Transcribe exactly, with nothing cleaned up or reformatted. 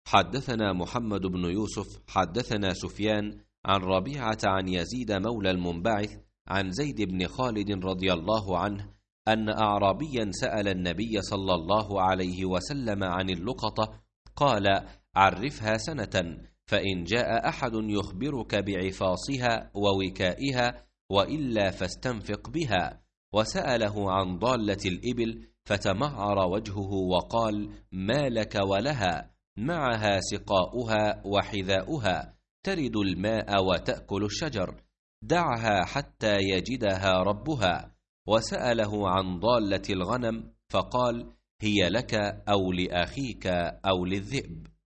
حدثنا محمد بن يوسف حدثنا سفيان عن ربيعة عن يزيد مولى المنبعث عن زيد بن خالد رضي الله عنه أن أعرابيا سأل النبي صلى الله عليه وسلم عن اللقطة قال: عرفها سنة، فإن جاء أحد يخبرك بعفاصها ووكائها وإلا فاستنفق بها. وسأله عن ضالة الإبل فتمعر وجهه وقال: ما لك ولها؟ معها سقاؤها وحذاؤها، ترد الماء وتأكل الشجر، دعها حتى يجدها ربها. وسأله عن ضالة الغنم فقال: هي لك أو لأخيك أو للذئب.